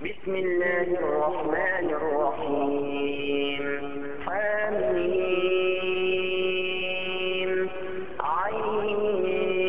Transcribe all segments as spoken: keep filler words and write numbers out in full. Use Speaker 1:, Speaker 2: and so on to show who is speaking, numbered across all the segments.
Speaker 1: بسم الله الرحمن الرحيم. حميم عين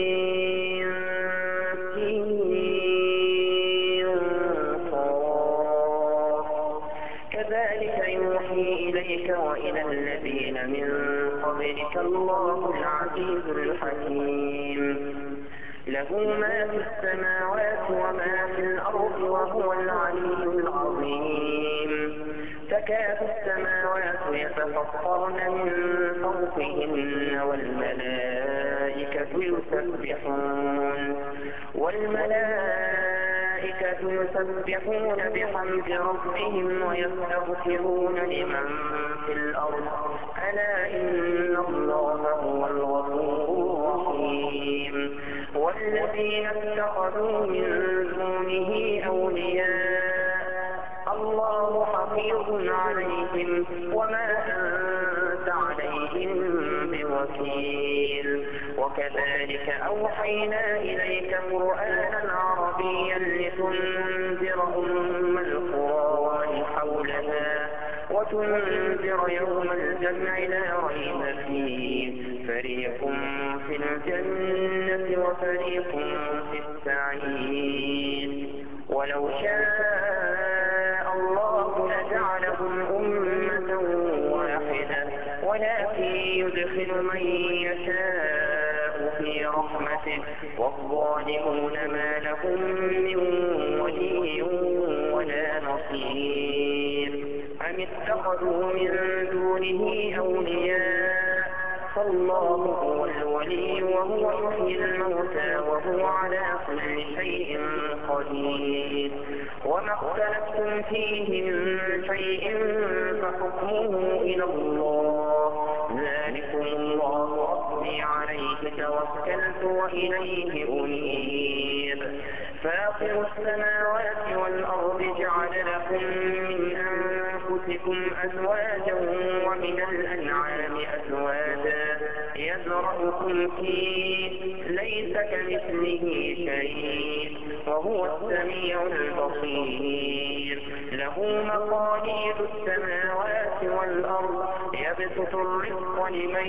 Speaker 1: صاد. كذلك يوحي إليك وإلى الذين من قبلك الله العزيز الحكيم. له ما في السماوات وما في الأرض وهو العلي العظيم. تكاد السماوات يتفطرن من فوقهن والملائكة يسبحون والملائكة يسبحون بحمد ربهم ويستغفرون لمن في الأرض ألا إن الله هو الغفور الرحيم. والذين اتخذوا من دونه أولياء الله حفيظ عليهم وما أنت عليهم بوكيل. وكذلك أوحينا إليك قرآنا عربيا لتنذر أم القرى ومن حولها وتنذر يوم الجمع لا ريب فيه فريق في الجنة وفريق في السعير. ولو شاء الله لجعلهم أمة واحدة ولكن يدخل من يشاء في رحمته والظالمون ما لهم من ولي ولا نصير. أم اتخذوا من دونه أولياء فالله هو الولي وهو يحيي الموتى وهو على كل شيء قدير. وما اختلفتم فيه من شيء فحكمه إلى الله ذلكم الله ربي عليه توكلت وإليه أنيب. فاطر السماوات والأرض جعل لكم من أنفسكم أزواجا ومن الأنعام أزواجا يزرعكم فيه ليس كمثله شيء وهو السميع البصير. له مقاليد السماوات والأرض يبسط الرزق لمن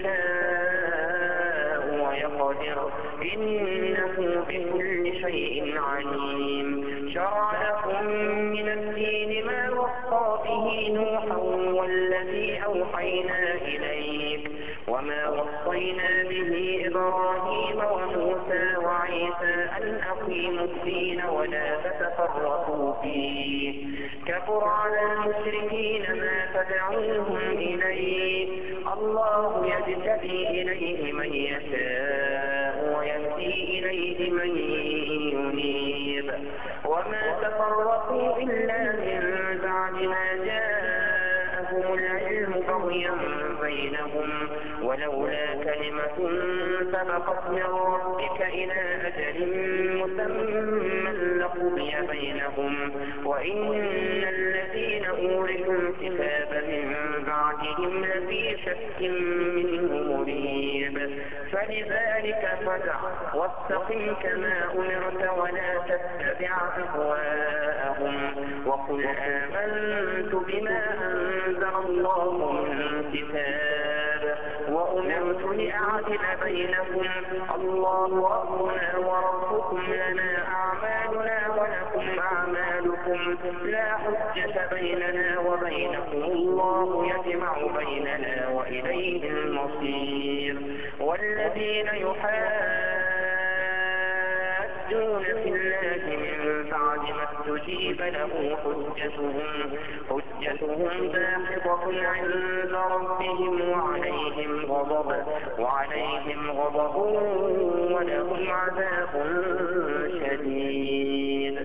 Speaker 1: يشاء ويقدر إنه بكل شيء عليم. شرع لكم من الدين ما وصى به نوحا والذي أوحينا إليك وما وصينا به إبراهيم وموسى وعيسى أن أقيموا الدين ولا تتفرقوا فيه. كبر على المشركين ما تدعوهم إليه الله يجتبي إليه من يشاء ويهدي إليه من ينيب. وما تفرقوا إلا من بعد ما جاءهم العلم بغيا بينهم ولولا كلمة سبقت من ربك إلى أجل مسمى لقضي بينهم وإن الذين أورثوا الكتاب من بعدهم لفي شك منه مريب. فلذلك فدع واستقم كما أمرت ولا تتبع أهواءهم وقل آمنت بما أنزل الله من كتاب وأمرت لأعدل بينكم الله ربنا وربكم لنا أعمالنا ولكم أعمالكم لا حجة بيننا وبينكم الله يجمع بيننا وإليه المصير. والذين يحاجون في الله من بعد ما استجيب له حجتهم حجتهم داحضة عند ربهم وعليهم غضب وعليهم غضب ولهم عذاب شديد.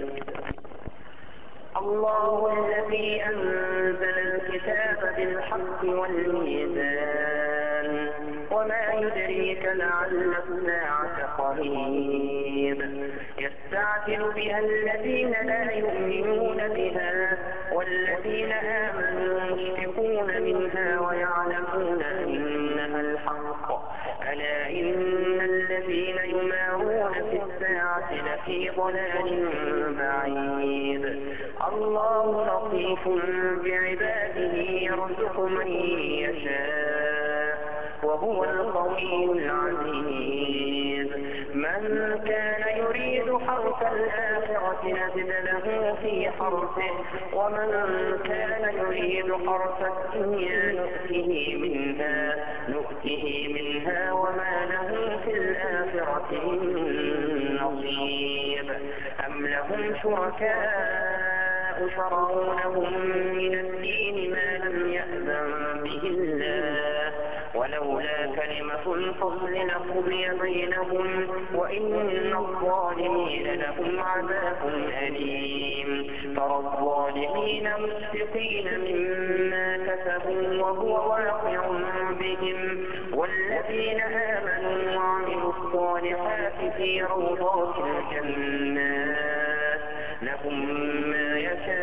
Speaker 1: الله الذي أنزل الكتاب بالحق والميزان وما يدريك لعل الساعة قريب. يستعجل بها الذين لا يؤمنون بها والذين آمنوا مشفقون منها ويعلمون أنها الحق ألا إن الذين يمارون في الساعة لفي ضلال بعيد. الله لطيف بعباده يرزق من يشاء وهو القوي العزيز. من كان يريد حرث الآخرة نزد له في حرثه ومن كان يريد حرث الدنيا نؤته منها نؤته منها وما له في الآخرة من نصيب. أم لهم شركاء شرعوا لهم من الدين ما لم يأذن به الله ولولا كلمة الفصل لقضي بينهم وإن الظالمين لهم عذاب أليم. ترى الظالمين مشفقين مما كسبوا وهو واقع بهم والذين آمنوا وعملوا الصالحات في روضات الجنات لهم ما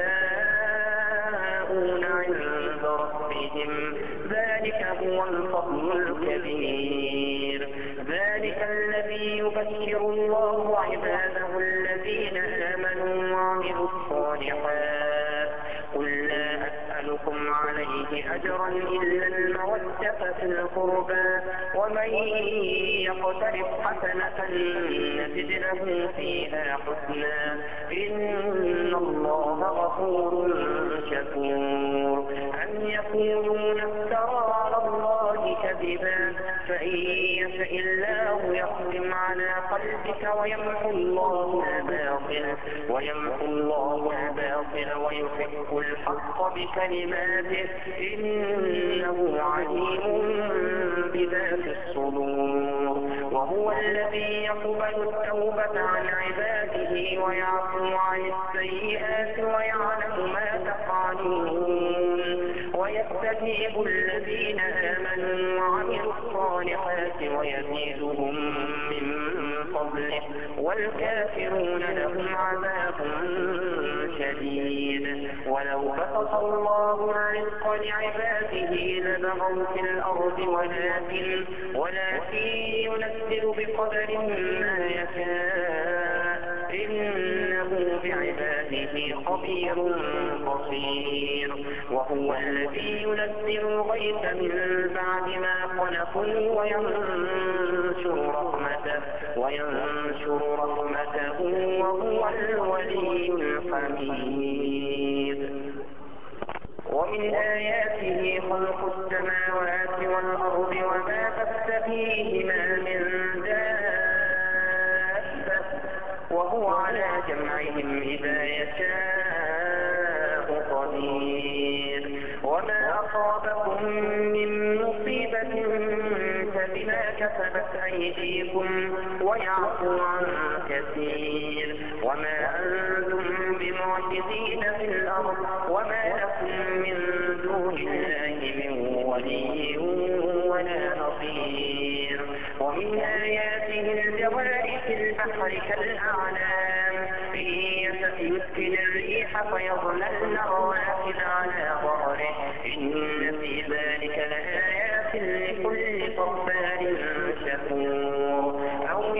Speaker 1: يشاءون عند ربهم ذلك هو الفضل الكبير. ذلك الذي يبشر الله عباده الذين آمنوا وعملوا الصالحات قل لا أسألكم عليه أجرا إلا المودة في القربى ومن يقترف حسنة نزد له فيها حسنا إن الله غفور شكور. أم يقولون افترى على الله كذبا فإن يشاء الله يختم على قلبك ويمحو الله الباطل ويمحو الله الباطل ويحق الحق بكلماته إنه عليم بذات الصدور. وهو الذي يقبل التوبة عن عباده ويعفو عن السيئات ويعلم ما تفعلون ويستجيب الذين آمنوا وعملوا الصالحات ويزيدهم من فضله والكافرون لهم عذاب شديد. ولو بسط الله الرزق لعباده لبغوا في الأرض ولكن ولكن ينزل بقدر ما يشاء إنه بعباده خبير بصير. وهو الذي ينزل الغيث من بعد ما قنطوا وينشر رحمته وينشر رحمته وهو الولي الحميد. ومن آياته خلق السماوات والأرض وما بث فيهما من دابة وهو على جمعهم إذا يشاء قدير. وما أصابكم من مصيبة فبما كسبت أيديكم ويعفو عن كثير. وما أنتم بمعجزين في الأرض وما لكم من دون الله من ولي ولا نصير. ومن آياته الجوار في البحر كالأعلام إن يشأ يسكن الريح فيظللن رواكد على ظهره إن في ذلك لآيات لكل صبار شكور. أو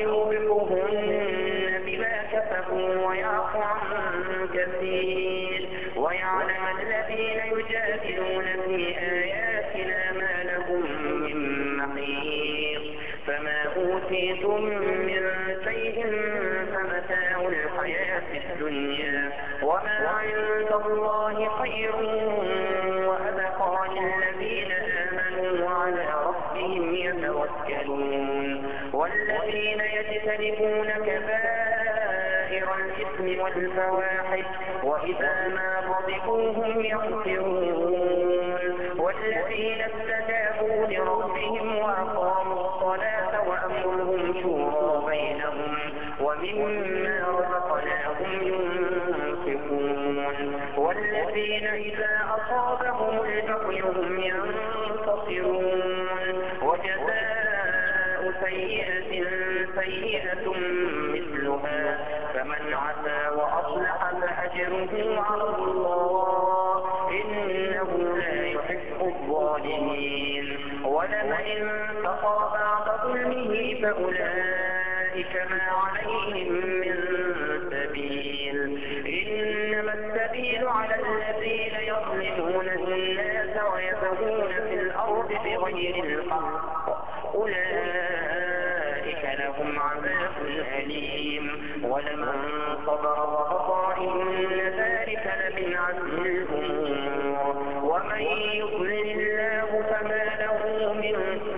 Speaker 1: يوبقهن بما كسبوا ويعفو عن كثير ويعلم الذين يجادلون في آياتنا ما لهم من محيص. فما أوتيتم من شيء فمتاع الحياة الدنيا وما عند الله خير وأبقى للذين آمنوا وعلى ربهم يتوكلون. والذين يجتنبون كبائر الإثم والفواحش وإذا ما غضبوا هم يغفرون. والذين استجابوا لربهم وأقاموا الصلاة وأمرهم شورى بينهم ومما رزقناهم ينفقون. والذين إذا أصابهم البغي هم ينتصرون. وجزاء سيئة سيئة مثلها فمن عفا وأصلح فأجره على الله إنه لا يحب الظالمين. ولمن انتصر بعد ظلمه فأولئك ما عليهم من سبيل إنما السبيل على الذين يظلمون الناس ويبغون في الأرض بغير الحق أولئك لهم عذاب أليم ولمن صبر وغفر إن ذلك لمن عزم الأمور ومن يضلل الله فما له من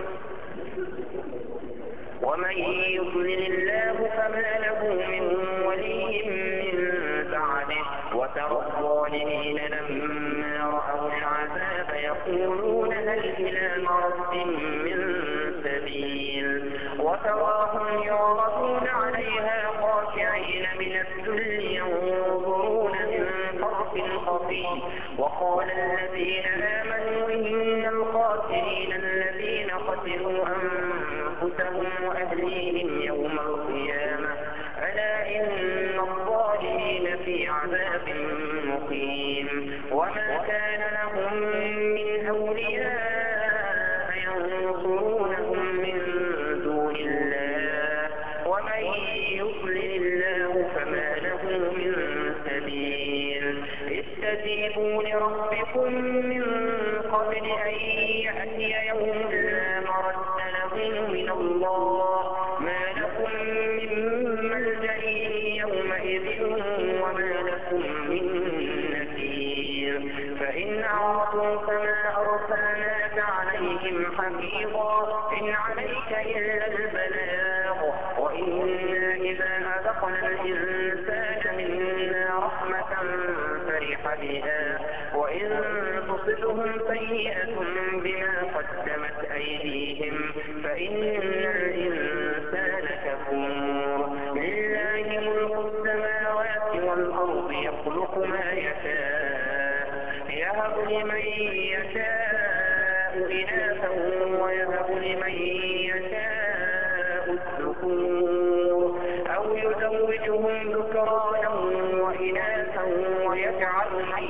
Speaker 1: ومن يضلل الله فما له من ولي من بعده وترى الظالمين لما رأوا العذاب يقولون هل إلى مرد من سبيل وتراهم يعرضون عليها خاشعين من الذل ينظرون من طرف خفي وقال الذين آمنوا إن الخاسرين الذين خسروا أنفسهم وأهليهم يوم القيامة ألا إن الظالمين في عذاب مقيم وما كان لهم من أولياء ينصرونهم من دون الله ومن يضلل الله فما له من سبيل استجيبوا لربكم من قبل أن يأتي يوم لا مرد له من الله ما لكم من ملجأ يومئذ وما لكم من نكير فإن أعرضوا فما أرسلناك عليهم حفيظا إن عليك إلا البلاغ وإنا إذا أذقنا الإنسان منا رحمة فرح بها وإن تصبهم سيئة بما قدمت أيديهم فإن الإنسان كفور لله ملك السماوات والأرض يخلق ما يشاء يهب لمن يشاء إناثا ويهب لمن يشاء الذكور أو يزوجهم ذكرانا وإناثا ويجعل من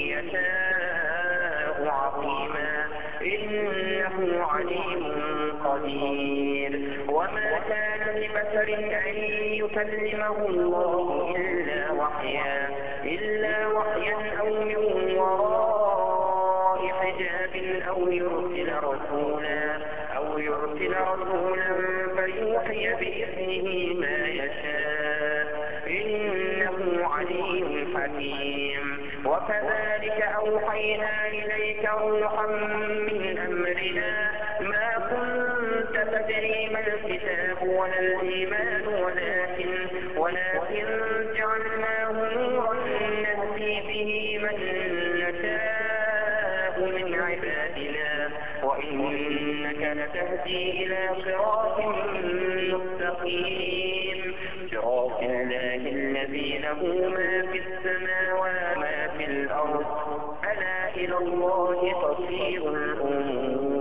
Speaker 1: يشاء عقيما إنه عليم قدير وما كان لبشر أن يكلمه الله إلا وحيا إلا وحيا أو من وراء حجاب أو يرسل رسولا أو يرسل رسولا فيوحي بإذنه ما يشاء إنه عليم حكيم وكذلك أوحينا إليك روحا من أمرنا ما كنت تدري ما الكتاب ولا الإيمان ولكن ولكن جعلناه نورا نهدي به من نشاء من عبادنا وإنك لتهدي إلى صراط مستقيم صراط الله الذي له ما في السماوات وما في الأرض ألا إلى الله تصير الأمور